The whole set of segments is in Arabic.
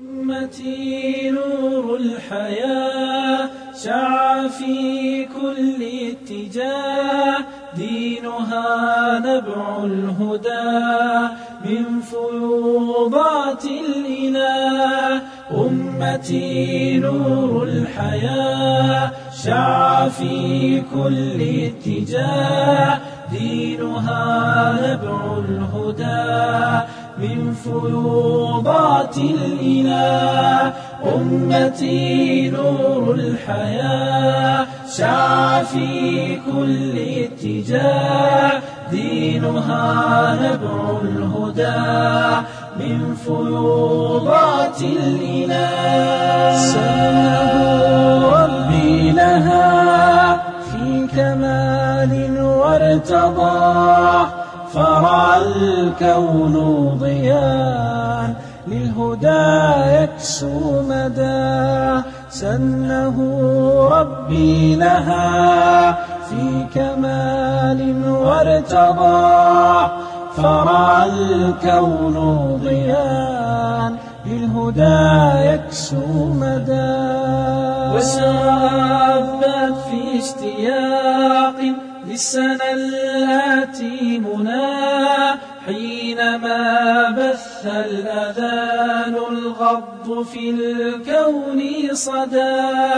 أمتي نور الحياة شع في كل اتجاه، دينها نبع الهدى من فيوضات الإله. أمتي نور الحياة شع في كل اتجاه، دينها نبع الهدى من فيوضات الإله. أمتي نور الحياة شع في كل اتجاه، دينها نبع الهدى من فيوضات الإله. سنه ربي لها في كمال وارتضاه، فرعى الكون ضياء للهدى يكسو مدى. سنه ربي لها في كمال وارتضاه، فرعى الكون ضياء للهدى يكسو مدى. وسربت في اشتياق للسنى التي منى، حينما بث الأذان الغض في الكون صدى.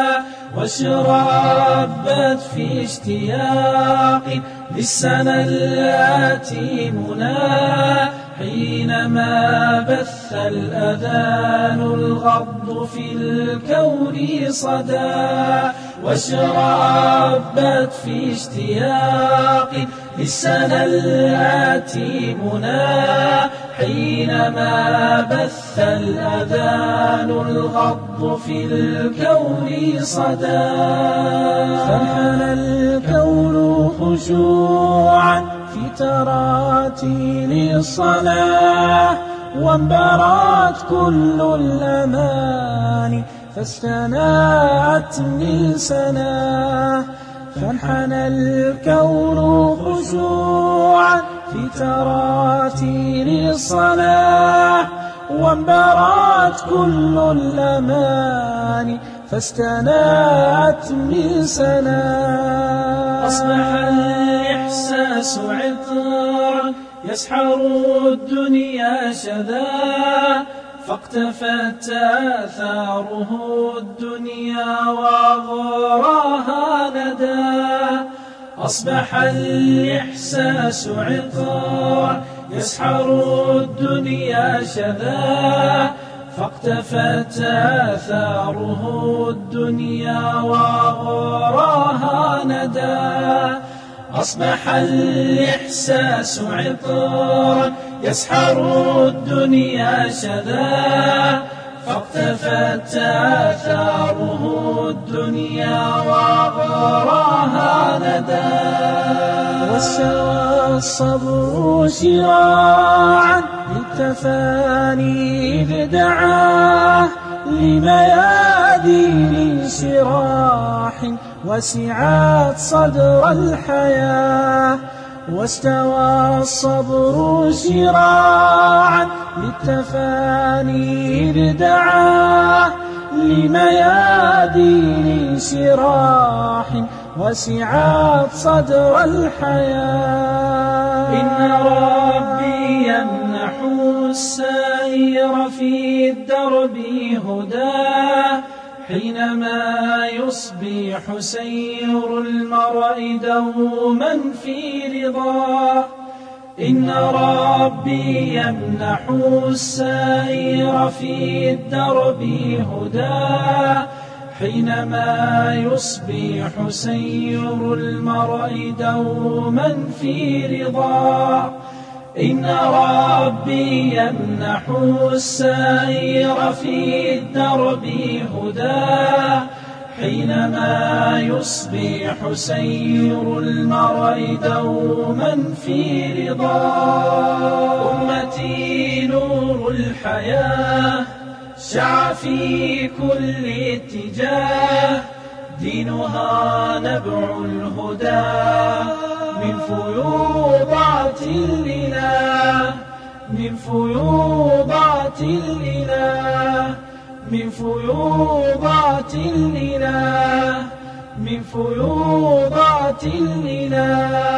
واشربت في اشتياق للسنى التي منى، حينما بث الأذان الغض في الكون صدى. واشربت في اشتياق للسنى التي منى، حينما بث الأذان الغض في الكون صدى. فانحنى الكون خشوعا في تراتيل الصلاة، وانبرت كل الأماني فاستناءت من سناه. فانحنى الكون خشوعا في تراتيل الصلاة، وانبرت كل الأماني فاستناءت من سناه. أصبح الإحساس عطرا يسحر الدنيا شذا، فاقتفت آثاره الدنيا وغراها ندى. أصبح الإحساس عطرا يسحر الدنيا شذا، فاقتفت آثاره الدنيا وغراها ندى. أصبح الإحساس عطرا يسحر الدنيا شذا، فاقتفت آثاره الدنيا وغراها ندى. واستوى الصبر شراعا للتفاني إذ دعاه، لميادين شراح وسعات صدر الحياة. واستوى الصبر شراعا للتفاني إذ دعاه، لميادين شراح وسعات صدر الحياة. إن ربي يمنح السائر في الدرب هداه، حينما يصبح سير المرء دوما في رضاه. إن ربي يمنح السائر في الدرب هداه، حينما يصبح سير المرء دوما في رضاه. إن ربي يمنح السائر في الدرب هداه، حينما يصبح سير المرء دوما في رضاه. أمتي نور الحياة شع في كل اتجاه، دينها نبع الهدى من فيوضات الإله، من فيوضات الإله. من فيوضات الإله، من فيوضات الإله.